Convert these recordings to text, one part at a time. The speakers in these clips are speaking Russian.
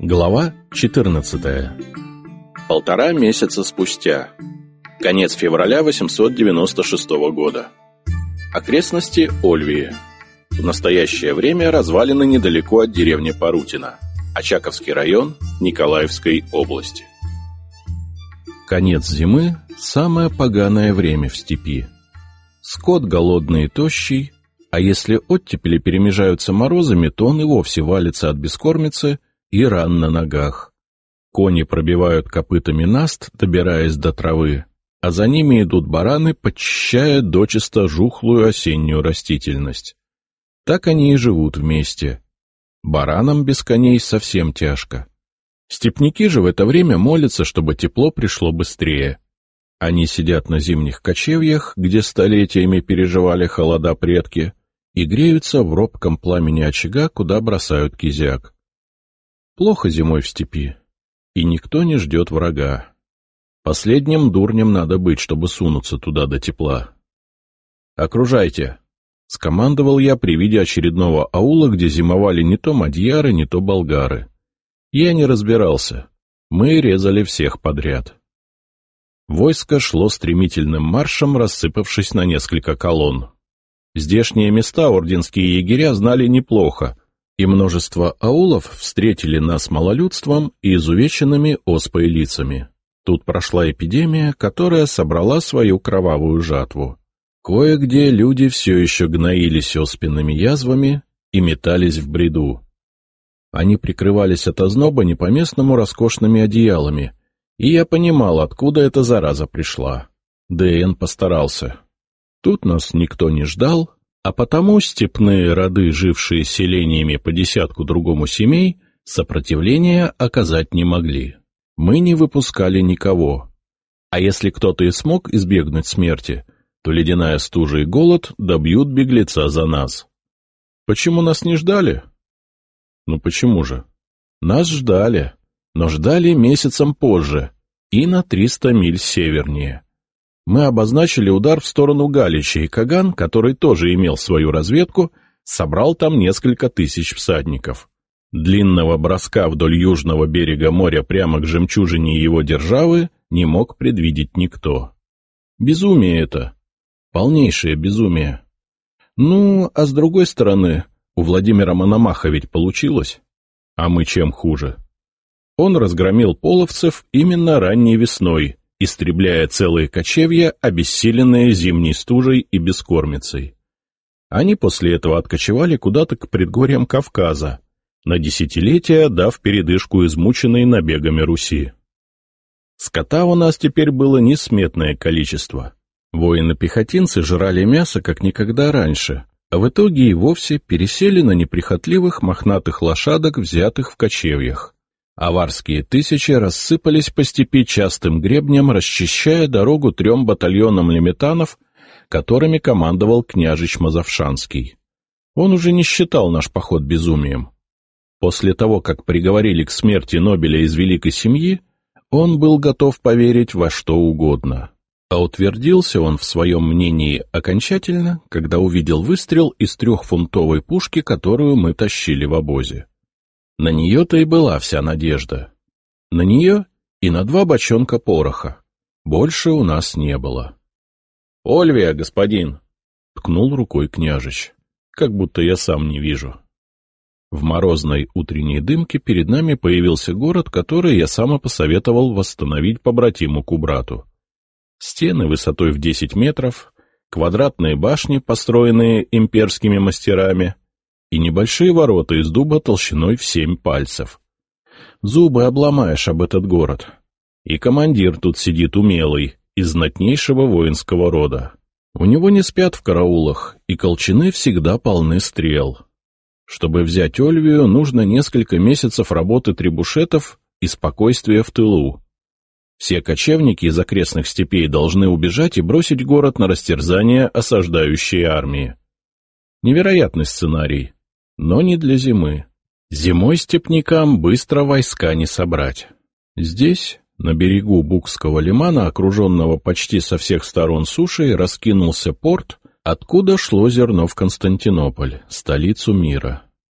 Глава 14. 1,5 месяца спустя. Конец февраля 896 года. Окрестности Ольвии. В настоящее время развалины недалеко от деревни Парутино, Очаковский район Николаевской области. Конец зимы – самое поганое время в степи. Скот голодный и тощий, а если оттепели перемежаются морозами, то он и вовсе валится от бескормицы и ран на ногах. Кони пробивают копытами наст, добираясь до травы, а за ними идут бараны, подчищая дочисто жухлую осеннюю растительность. Так они и живут вместе. Баранам без коней совсем тяжко. Степняки же в это время молятся, чтобы тепло пришло быстрее. Они сидят на зимних кочевьях, где столетиями переживали холода предки, и греются в робком пламени очага, куда бросают кизяк. Плохо зимой в степи, и никто не ждет врага. Последним дурнем надо быть, чтобы сунуться туда до тепла. «Окружайте!» — скомандовал я при виде очередного аула, где зимовали не то мадьяры, не то болгары. Я не разбирался. Мы резали всех подряд. Войско шло стремительным маршем, рассыпавшись на несколько колонн. Здешние места орденские егеря знали неплохо, и множество аулов встретили нас малолюдством и изувеченными оспой лицами. Тут прошла эпидемия, которая собрала свою кровавую жатву. Кое-где люди все еще гноились оспенными язвами и метались в бреду. Они прикрывались от озноба не по-местному роскошными одеялами, и я понимал, откуда эта зараза пришла. Д.Н. постарался. Тут нас никто не ждал, а потому степные роды, жившие селениями по десятку другому семей, сопротивления оказать не могли. Мы не выпускали никого. А если кто-то и смог избегнуть смерти, то ледяная стужа и голод добьют беглеца за нас. Почему нас не ждали? Ну почему же? Нас ждали, но ждали месяцем позже и на 300 миль севернее. Мы обозначили удар в сторону Галича, и Каган, который тоже имел свою разведку, собрал там несколько тысяч всадников. Длинного броска вдоль южного берега моря прямо к жемчужине его державы не мог предвидеть никто. Безумие это. Полнейшее безумие. Ну, а с другой стороны, у Владимира Мономаха ведь получилось. А мы чем хуже? Он разгромил половцев именно ранней весной, истребляя целые кочевья, обессиленные зимней стужей и бескормицей. Они после этого откочевали куда-то к предгорьям Кавказа, на десятилетия дав передышку измученной набегами Руси. Скота у нас теперь было несметное количество. Воины-пехотинцы жрали мясо как никогда раньше, а в итоге и вовсе пересели на неприхотливых мохнатых лошадок, взятых в кочевьях. Аварские тысячи рассыпались по степи частым гребнем, расчищая дорогу 3 батальонам лимитанов, которыми командовал княжич Мазовшанский. Он уже не считал наш поход безумием. После того, как приговорили к смерти Нобеля из великой семьи, он был готов поверить во что угодно. А утвердился он в своем мнении окончательно, когда увидел выстрел из 3-фунтовой пушки, которую мы тащили в обозе. На нее-то и была вся надежда. На нее и на 2 бочонка пороха. Больше у нас не было. — Ольвия, господин! — ткнул рукой княжич, как будто я сам не вижу. В морозной утренней дымке перед нами появился город, который я сам посоветовал восстановить побратиму Кубрату. Стены высотой в 10 метров, квадратные башни, построенные имперскими мастерами, и небольшие ворота из дуба толщиной в 7 пальцев. Зубы обломаешь об этот город. И командир тут сидит умелый, из знатнейшего воинского рода. У него не спят в караулах, и колчаны всегда полны стрел. Чтобы взять Ольвию, нужно несколько месяцев работы трибушетов и спокойствия в тылу. Все кочевники из окрестных степей должны убежать и бросить город на растерзание осаждающей армии. Невероятный сценарий, но не для зимы. Зимой степнякам быстро войска не собрать. Здесь, на берегу Букского лимана, окруженного почти со всех сторон сушей, раскинулся порт, откуда шло зерно в Константинополь, столицу мира.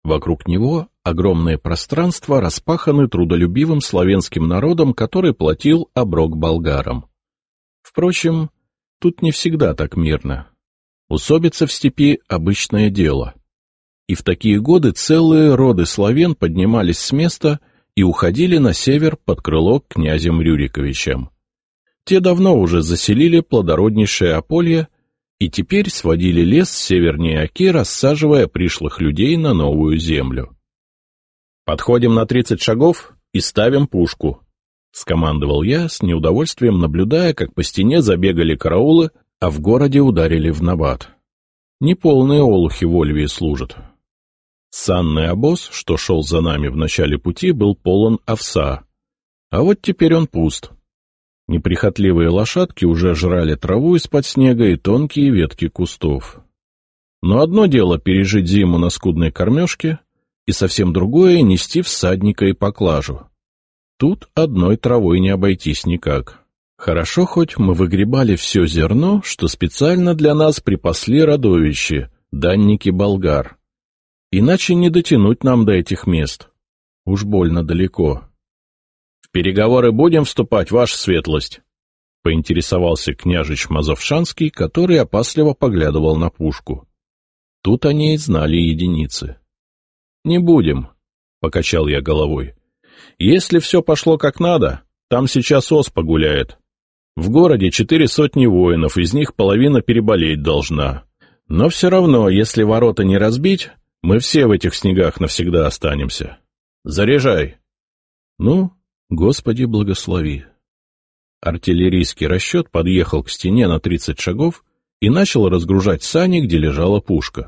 Вокруг него огромные пространства распаханы трудолюбивым славянским народом, который платил оброк болгарам. Впрочем, тут не всегда так мирно. Усобица в степи — обычное дело. И в такие годы целые роды славян поднимались с места и уходили на север под крыло к князям Рюриковичам. Те давно уже заселили плодороднейшее Аполье и теперь сводили лес севернее Оки, рассаживая пришлых людей на новую землю. «Подходим на 30 шагов и ставим пушку», — скомандовал я, с неудовольствием наблюдая, как по стене забегали караулы, а в городе ударили в набат. Неполные олухи в Ольвии служат. Санный обоз, что шел за нами в начале пути, был полон овса, а вот теперь он пуст. Неприхотливые лошадки уже жрали траву из-под снега и тонкие ветки кустов. Но одно дело пережить зиму на скудной кормежке, и совсем другое — нести всадника и поклажу. Тут одной травой не обойтись никак. Хорошо, хоть мы выгребали все зерно, что специально для нас припасли родовичи, данники болгар. Иначе не дотянуть нам до этих мест. Уж больно далеко. — В переговоры будем вступать, ваша светлость? — поинтересовался княжич Мазовшанский, который опасливо поглядывал на пушку. Тут о ней знали единицы. — Не будем, — покачал я головой. — Если все пошло как надо, там сейчас оспа гуляет. В городе 400 воинов, из них половина переболеть должна. Но все равно, если ворота не разбить, мы все в этих снегах навсегда останемся. Заряжай. Ну, Господи, благослови. Артиллерийский расчет подъехал к стене на 30 шагов и начал разгружать сани, где лежала пушка.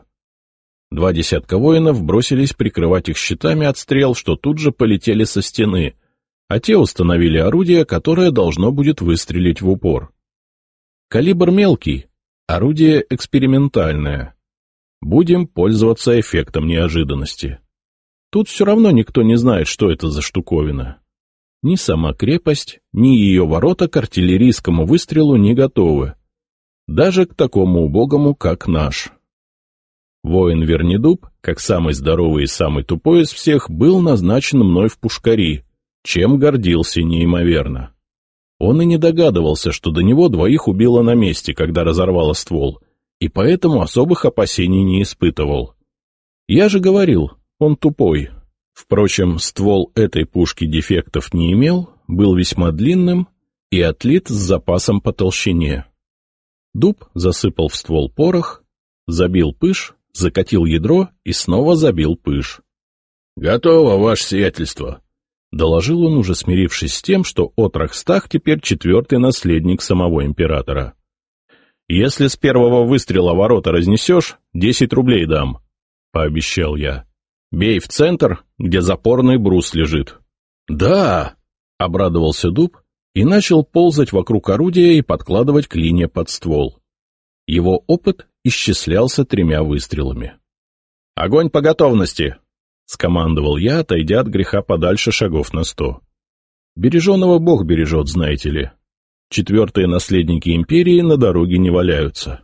20 воинов бросились прикрывать их щитами от стрел, что тут же полетели со стены, а те установили орудие, которое должно будет выстрелить в упор. Калибр мелкий, орудие экспериментальное. Будем пользоваться эффектом неожиданности. Тут все равно никто не знает, что это за штуковина. Ни сама крепость, ни ее ворота к артиллерийскому выстрелу не готовы. Даже к такому убогому, как наш. Воин Вернедуб, как самый здоровый и самый тупой из всех, был назначен мной в пушкари, чем гордился неимоверно. Он и не догадывался, что до него двоих убило на месте, когда разорвало ствол, и поэтому особых опасений не испытывал. Я же говорил, он тупой. Впрочем, ствол этой пушки дефектов не имел, был весьма длинным и отлит с запасом по толщине. Дуб засыпал в ствол порох, забил пыш, закатил ядро и снова забил пыш. — Готово, ваше сиятельство, — доложил он, уже смирившись с тем, что отрок Стах теперь 4-й наследник самого императора. — Если с первого выстрела ворота разнесешь, 10 рублей дам, — пообещал я. — Бей в центр, где запорный брус лежит. — Да! — обрадовался Дуб и начал ползать вокруг орудия и подкладывать клинья под ствол. Его опыт исчислялся 3 выстрелами. — Огонь по готовности! — скомандовал я, отойдя от греха подальше шагов на 100. Береженого Бог бережет, знаете ли. 4-е наследники империи на дороге не валяются.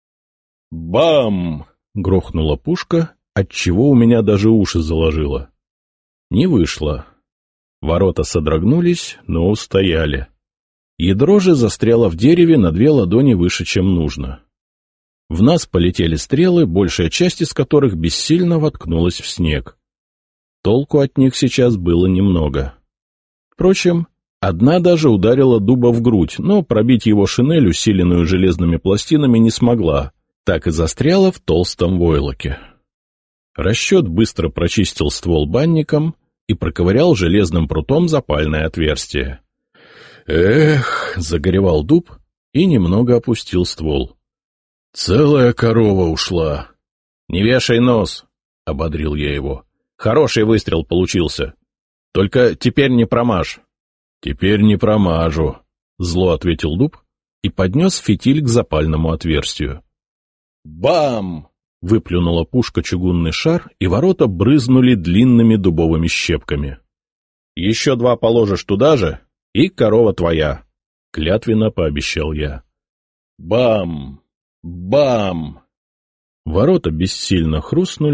Бам! — грохнула пушка, отчего у меня даже уши заложило. Не вышло. Ворота содрогнулись, но устояли. Ядро же застряло в дереве на 2 ладони выше, чем нужно. В нас полетели стрелы, большая часть из которых бессильно воткнулась в снег. Толку от них сейчас было немного. Впрочем, одна даже ударила Дуба в грудь, но пробить его шинель, усиленную железными пластинами, не смогла, так и застряла в толстом войлоке. Расчет быстро прочистил ствол банником и проковырял железным прутом запальное отверстие. «Эх!» — загоревал Дуб и немного опустил ствол. «Целая корова ушла!» «Не вешай нос!» — ободрил я его. «Хороший выстрел получился. Только теперь не промажь». «Теперь не промажу», — зло ответил Дуб и поднес фитиль к запальному отверстию. «Бам!» — выплюнула пушка чугунный шар, и ворота брызнули длинными дубовыми щепками. «Еще 2 положишь туда же, и корова твоя», — клятвенно пообещал я. «Бам! Бам!» Ворота бессильно хрустнули,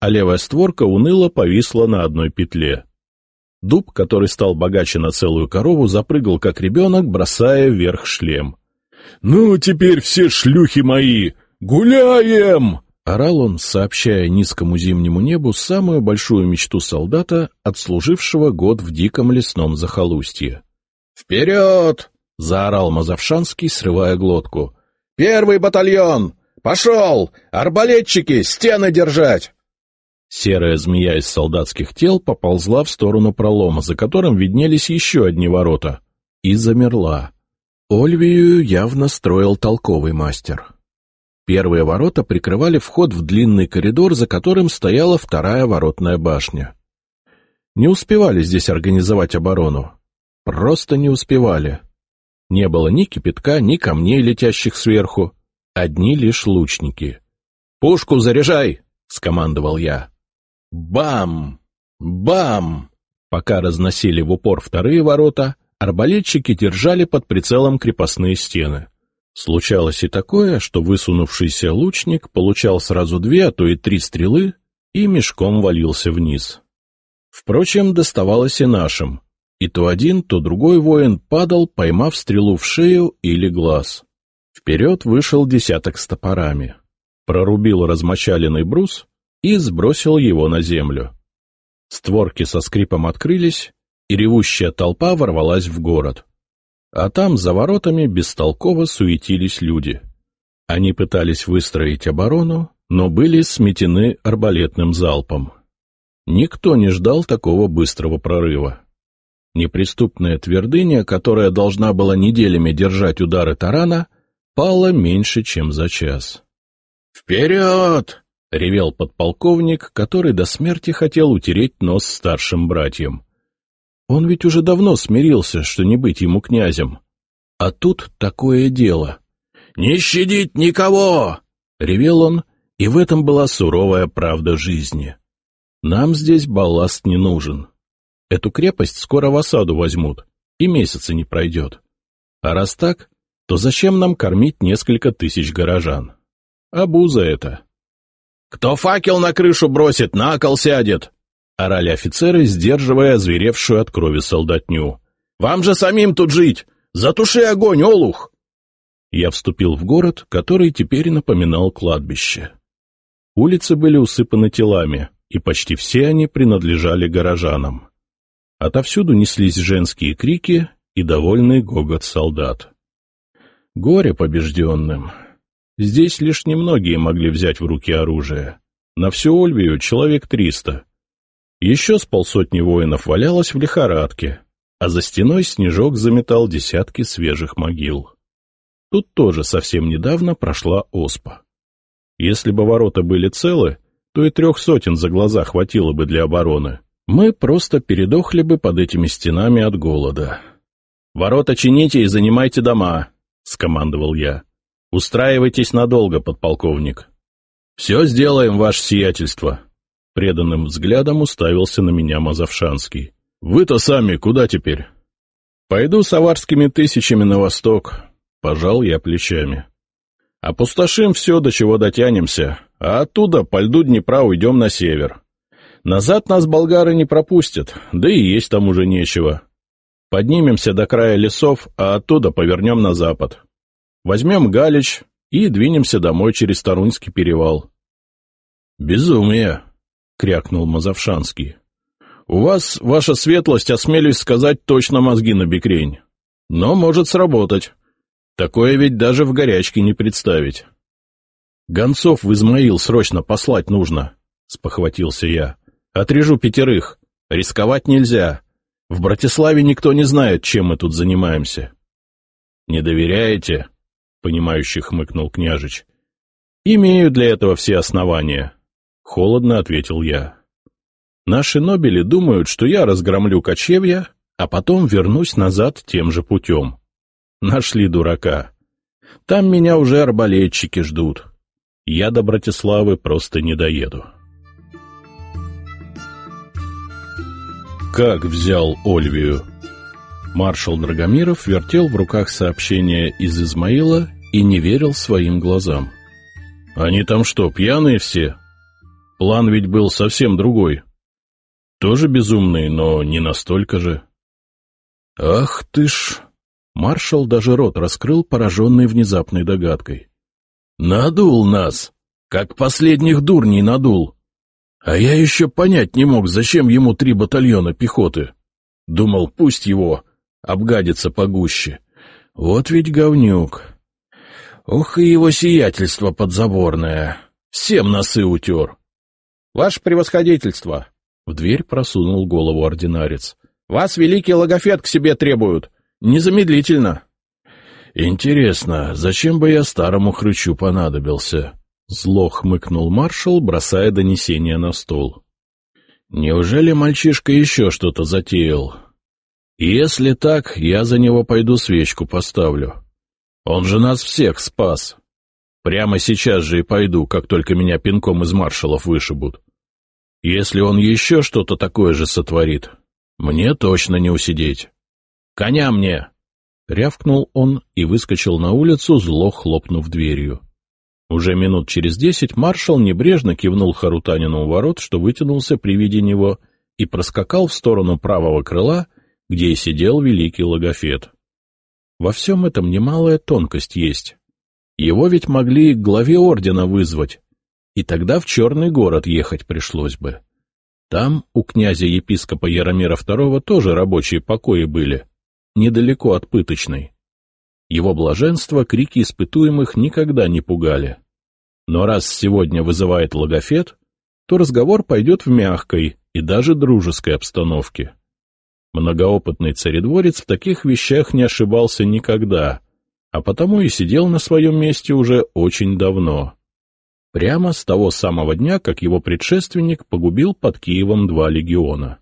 а левая створка уныло повисла на одной петле. Дуб, который стал богаче на целую корову, запрыгал как ребенок, бросая вверх шлем. «Ну, теперь все шлюхи мои! Гуляем!» — орал он, сообщая низкому зимнему небу самую большую мечту солдата, отслужившего год в диком лесном захолустье. «Вперед!» — заорал Мазовшанский, срывая глотку. «Первый батальон! Пошел! Арбалетчики, стены держать!» Серая змея из солдатских тел поползла в сторону пролома, за которым виднелись еще одни ворота, и замерла. Ольвию явно строил толковый мастер. Первые ворота прикрывали вход в длинный коридор, за которым стояла вторая воротная башня. Не успевали здесь организовать оборону. Просто не успевали. Не было ни кипятка, ни камней, летящих сверху. Одни лишь лучники. «Пушку заряжай!» — скомандовал я. Бам! Бам! Пока разносили в упор вторые ворота, арбалетчики держали под прицелом крепостные стены. Случалось и такое, что высунувшийся лучник получал сразу 2, а то и 3 стрелы и мешком валился вниз. Впрочем, доставалось и нашим. И то один, то другой воин падал, поймав стрелу в шею или глаз. Вперед вышел десяток с топорами. Прорубил размочаленный брус и сбросил его на землю. Створки со скрипом открылись, и ревущая толпа ворвалась в город. А там, за воротами, бестолково суетились люди. Они пытались выстроить оборону, но были сметены арбалетным залпом. Никто не ждал такого быстрого прорыва. Неприступная твердыня, которая должна была неделями держать удары тарана, пала меньше, чем за час. «Вперед!» — ревел подполковник, который до смерти хотел утереть нос старшим братьям. Он ведь уже давно смирился, что не быть ему князем. А тут такое дело. «Не щадить никого!» — ревел он, и в этом была суровая правда жизни. Нам здесь балласт не нужен. Эту крепость скоро в осаду возьмут, и месяца не пройдет. А раз так, то зачем нам кормить несколько тысяч горожан? Обуза это. «Кто факел на крышу бросит, на кол сядет!» — орали офицеры, сдерживая озверевшую от крови солдатню. «Вам же самим тут жить! Затуши огонь, олух!» Я вступил в город, который теперь напоминал кладбище. Улицы были усыпаны телами, и почти все они принадлежали горожанам. Отовсюду неслись женские крики и довольный гогот солдат. Горе побежденным. Здесь лишь немногие могли взять в руки оружие. На всю Ольвию человек 300. Еще с 500 воинов валялось в лихорадке, а за стеной снежок заметал десятки свежих могил. Тут тоже совсем недавно прошла оспа. Если бы ворота были целы, то и 300 за глаза хватило бы для обороны. Мы просто передохли бы под этими стенами от голода. «Ворота чините и занимайте дома», — скомандовал я. «Устраивайтесь надолго, подполковник». «Все сделаем, ваше сиятельство», — преданным взглядом уставился на меня Мазовшанский. «Вы-то сами куда теперь?» «Пойду с аварскими тысячами на восток», — пожал я плечами. «Опустошим все, до чего дотянемся, а оттуда по льду Днепра уйдем на север. Назад нас болгары не пропустят, да и есть там уже нечего. Поднимемся до края лесов, а оттуда повернем на запад. Возьмем Галич и двинемся домой через Тарунский перевал». «Безумие!» — крякнул Мазовшанский. «У вас, ваша светлость, осмелюсь сказать, точно мозги набекрень. Но может сработать. Такое ведь даже в горячке не представить». «Гонцов в Измаил срочно послать нужно», — спохватился я. «Отрежу 5. Рисковать нельзя. В Братиславе никто не знает, чем мы тут занимаемся». «Не доверяете?» — понимающе хмыкнул княжич. «Имею для этого все основания», — холодно ответил я. «Наши нобели думают, что я разгромлю кочевья, а потом вернусь назад тем же путем. Нашли дурака. Там меня уже арбалетчики ждут. Я до Братиславы просто не доеду». Как взял Ольвию? Маршал Драгомиров вертел в руках сообщение из Измаила и не верил своим глазам. «Они там что, пьяные все?» План ведь был совсем другой. Тоже безумный, но не настолько же. Ах ты ж... Маршал даже рот раскрыл, пораженный внезапной догадкой. Надул нас, как последних дурней надул. А я еще понять не мог, зачем ему 3 батальона пехоты. Думал, пусть его обгадится погуще. Вот ведь говнюк. Ох, и его сиятельство подзаборное. Всем носы утер. — Ваше превосходительство! — в дверь просунул голову ординарец. — Вас, великий Логофет, к себе требуют. Незамедлительно. — Интересно, зачем бы я старому хрычу понадобился? — зло хмыкнул маршал, бросая донесение на стол. — Неужели мальчишка еще что-то затеял? Если так, я за него пойду свечку поставлю. Он же нас всех спас. Прямо сейчас же и пойду, как только меня пинком из маршалов вышибут. Если он еще что-то такое же сотворит, мне точно не усидеть. «Коня мне!» — рявкнул он и выскочил на улицу, зло хлопнув дверью. Уже минут через 10 маршал небрежно кивнул Харутанину у ворот, что вытянулся при виде него, и проскакал в сторону правого крыла, где и сидел великий Логофет. Во всем этом немалая тонкость есть. Его ведь могли к главе ордена вызвать, и тогда в Черный город ехать пришлось бы. Там у князя-епископа Яромира II тоже рабочие покои были, недалеко от пыточной. Его блаженство крики испытуемых никогда не пугали. Но раз сегодня вызывает Логофет, то разговор пойдет в мягкой и даже дружеской обстановке. Многоопытный царедворец в таких вещах не ошибался никогда, а потому и сидел на своем месте уже очень давно. Прямо с того самого дня, как его предшественник погубил под Киевом 2 легиона.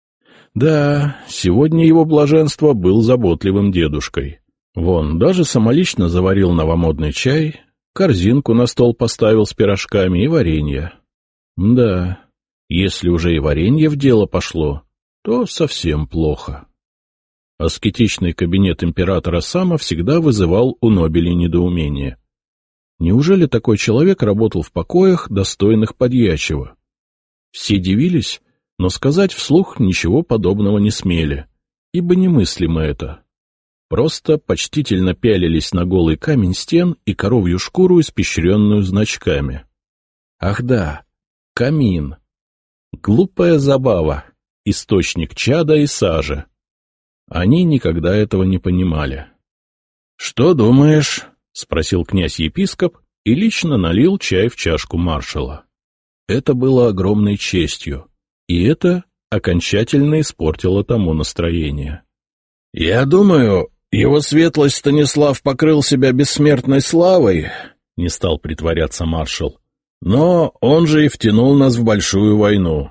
Да, сегодня его блаженство был заботливым дедушкой. Вон, даже самолично заварил новомодный чай, корзинку на стол поставил с пирожками и варенье. Да, если уже и варенье в дело пошло, то совсем плохо. Аскетичный кабинет императора Сама всегда вызывал у Нобелей недоумение. Неужели такой человек работал в покоях, достойных подьячего? Все дивились, но сказать вслух ничего подобного не смели, ибо немыслимо это. Просто почтительно пялились на голый камень стен и коровью шкуру, испещренную значками. Ах да, камин. Глупая забава, источник чада и сажи. Они никогда этого не понимали. — Что думаешь? — спросил князь-епископ и лично налил чай в чашку маршала. Это было огромной честью, и это окончательно испортило тому настроение. — Я думаю, его светлость Станислав покрыл себя бессмертной славой, — не стал притворяться маршал, — но он же и втянул нас в большую войну.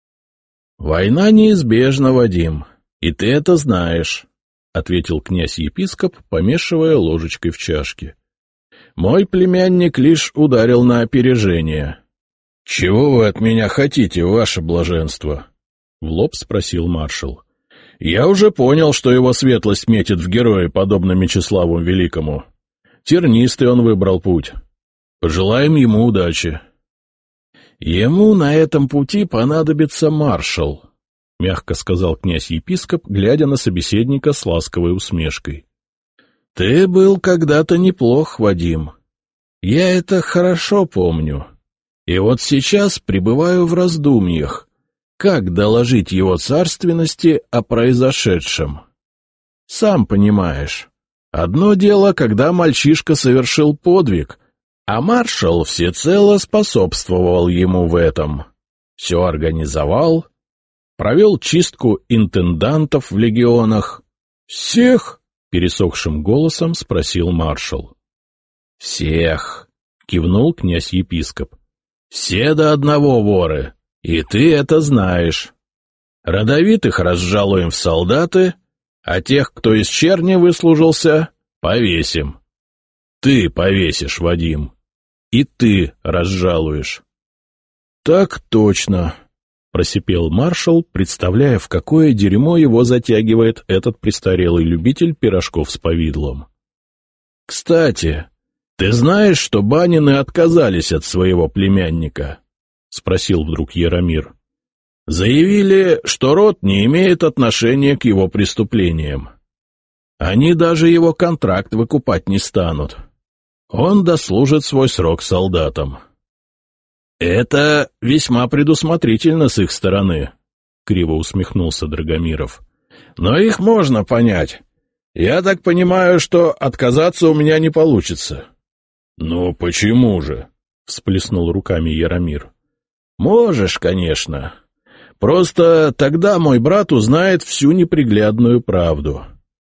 — Война неизбежна, Вадим, и ты это знаешь, — ответил князь-епископ, помешивая ложечкой в чашке. — Мой племянник лишь ударил на опережение. — Чего вы от меня хотите, ваше блаженство? — в лоб спросил маршал. — Я уже понял, что его светлость метит в герои, подобно Мечиславу Великому. Тернистый он выбрал путь. Пожелаем ему удачи. — Ему на этом пути понадобится маршал, — мягко сказал князь-епископ, глядя на собеседника с ласковой усмешкой. — Ты был когда-то неплох, Вадим. Я это хорошо помню. И вот сейчас пребываю в раздумьях, как доложить его царственности о произошедшем. Сам понимаешь, одно дело, когда мальчишка совершил подвиг, а маршал всецело способствовал ему в этом. Все организовал, провел чистку интендантов в легионах. — Всех? — пересохшим голосом спросил маршал. — Всех, — кивнул князь-епископ. — Все до одного воры, и ты это знаешь. Родовитых разжалуем в солдаты, а тех, кто из черни выслужился, повесим. Ты повесишь, Вадим, и ты разжалуешь. — Так точно, — просипел маршал, представляя, в какое дерьмо его затягивает этот престарелый любитель пирожков с повидлом. — Кстати, ты знаешь, что Банины отказались от своего племянника? — спросил вдруг Яромир. Заявили, что род не имеет отношения к его преступлениям. Они даже его контракт выкупать не станут. Он дослужит свой срок солдатам. Это весьма предусмотрительно с их стороны, — криво усмехнулся Драгомиров. Но их можно понять. Я так понимаю, что отказаться у меня не получится. Ну, почему же? — всплеснул руками Яромир. Можешь, конечно. Просто тогда мой брат узнает всю неприглядную правду.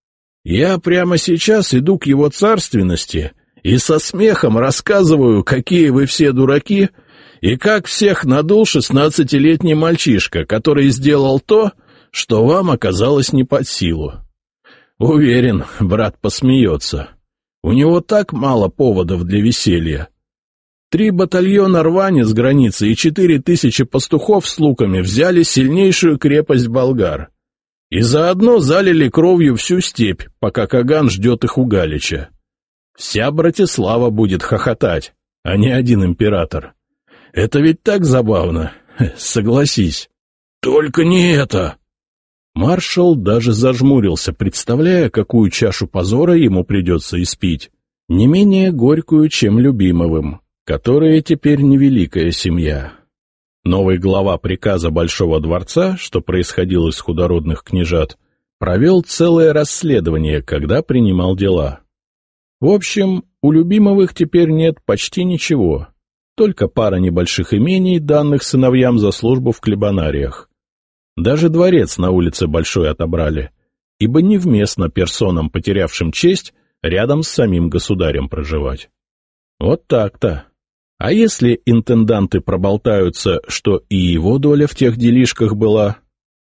Я прямо сейчас иду к его царственности и со смехом рассказываю, какие вы все дураки, и как всех надул 16-летний мальчишка, который сделал то, что вам оказалось не под силу. Уверен, брат посмеется. У него так мало поводов для веселья. 3 батальона рвани с границы и 4000 пастухов с луками взяли сильнейшую крепость болгар. И заодно залили кровью всю степь, пока Каган ждет их у Галича. Вся Братислава будет хохотать, а не один император. Это ведь так забавно, согласись. Только не это! Маршал даже зажмурился, представляя, какую чашу позора ему придется испить, не менее горькую, чем Любимовым, которые теперь невеликая семья. Новый глава приказа Большого дворца, что происходил из худородных княжат, провел целое расследование, когда принимал дела. В общем, у Любимовых теперь нет почти ничего, только пара небольших имений, данных сыновьям за службу в клебанариях. Даже дворец на улице Большой отобрали, ибо невместно персонам, потерявшим честь, рядом с самим государем проживать. Вот так-то. А если интенданты проболтаются, что и его доля в тех делишках была?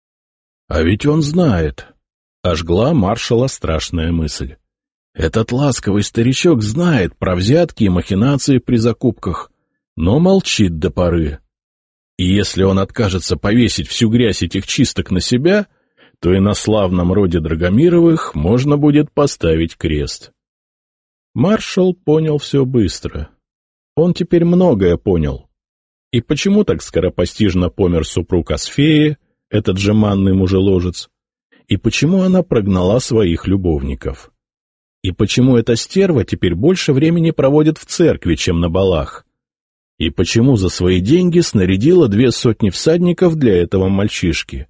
А ведь он знает. Ожгла маршала страшная мысль. Этот ласковый старичок знает про взятки и махинации при закупках, но молчит до поры. И если он откажется повесить всю грязь этих чисток на себя, то и на славном роде Драгомировых можно будет поставить крест. Маршал понял все быстро. Он теперь многое понял. И почему так скоропостижно помер супруг Асфеи, этот жеманный мужеложец? И почему она прогнала своих любовников? И почему эта стерва теперь больше времени проводит в церкви, чем на балах? И почему за свои деньги снарядила 200 всадников для этого мальчишки?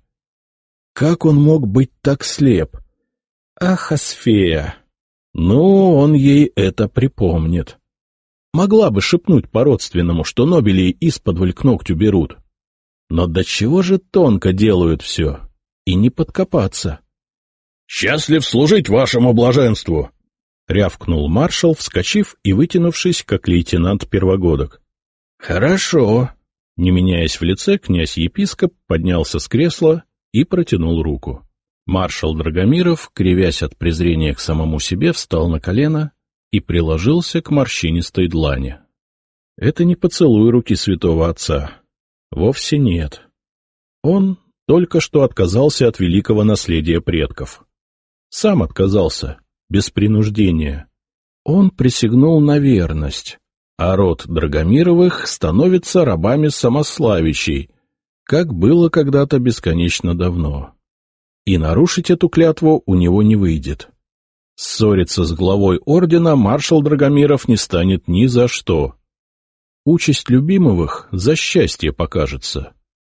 Как он мог быть так слеп? Ах, Асфея! Ну, он ей это припомнит. Могла бы шепнуть по-родственному, что нобелей исподволь к ногтю берут. Но до чего же тонко делают все, и не подкопаться. — Счастлив служить вашему блаженству! — рявкнул маршал, вскочив и вытянувшись, как лейтенант первогодок. — Хорошо. Не меняясь в лице, князь-епископ поднялся с кресла и протянул руку. Маршал Драгомиров, кривясь от презрения к самому себе, встал на колено и приложился к морщинистой длани. Это не поцелуй руки святого отца. Вовсе нет. Он только что отказался от великого наследия предков. Сам отказался, без принуждения. Он присягнул на верность, а род Драгомировых становится рабами самославящей, как было когда-то бесконечно давно. И нарушить эту клятву у него не выйдет. Ссориться с главой ордена маршал Драгомиров не станет ни за что. Участь Любимовых за счастье покажется.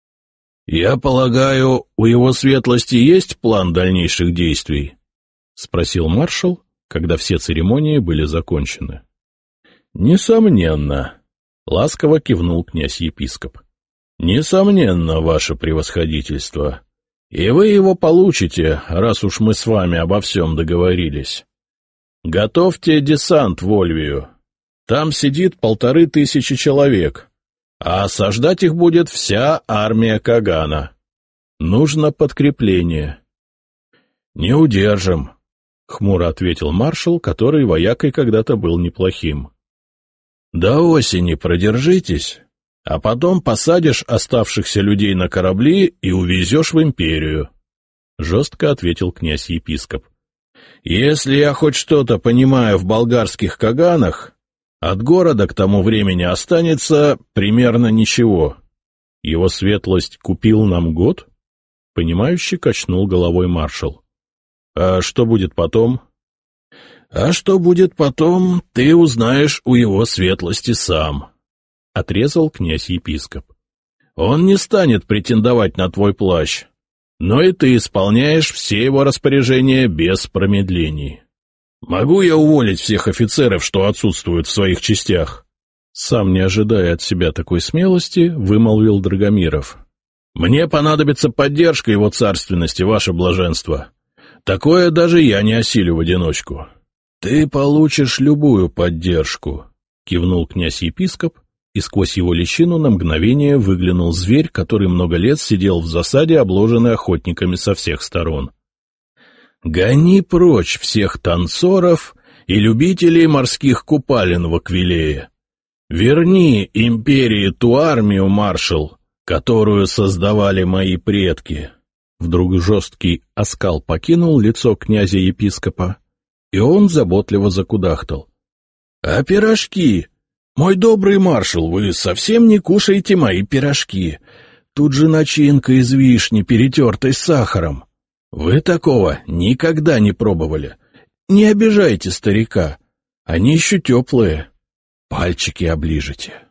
— Я полагаю, у его светлости есть план дальнейших действий? — спросил маршал, когда все церемонии были закончены. — Несомненно, — ласково кивнул князь-епископ. — Несомненно, ваше превосходительство. И вы его получите, раз уж мы с вами обо всем договорились. Готовьте десант в Ольвию. Там сидит 1500 человек, а осаждать их будет вся армия Кагана. Нужно подкрепление. — Не удержим, — хмуро ответил маршал, который воякой когда-то был неплохим. — До осени продержитесь, а потом посадишь оставшихся людей на корабли и увезешь в империю, — жестко ответил князь-епископ. — Если я хоть что-то понимаю в болгарских каганах, от города к тому времени останется примерно ничего. Его светлость купил нам год? Понимающе качнул головой маршал. А что будет потом? А что будет потом, ты узнаешь у его светлости сам, — отрезал князь-епископ. Он не станет претендовать на твой плащ, но и ты исполняешь все его распоряжения без промедлений. Могу я уволить всех офицеров, что отсутствуют в своих частях? Сам не ожидая от себя такой смелости, вымолвил Драгомиров. Мне понадобится поддержка его царственности, ваше блаженство. Такое даже я не осилю в одиночку. — Ты получишь любую поддержку, — кивнул князь-епископ, и сквозь его личину на мгновение выглянул зверь, который много лет сидел в засаде, обложенный охотниками со всех сторон. — Гони прочь всех танцоров и любителей морских купалин в Аквилее. Верни империи ту армию, маршал, которую создавали мои предки. Вдруг жесткий оскал покинул лицо князя-епископа, и он заботливо закудахтал. — А пирожки? Мой добрый маршал, вы совсем не кушаете мои пирожки. Тут же начинка из вишни, перетертой с сахаром. Вы такого никогда не пробовали. Не обижайте старика, они еще теплые. Пальчики оближете.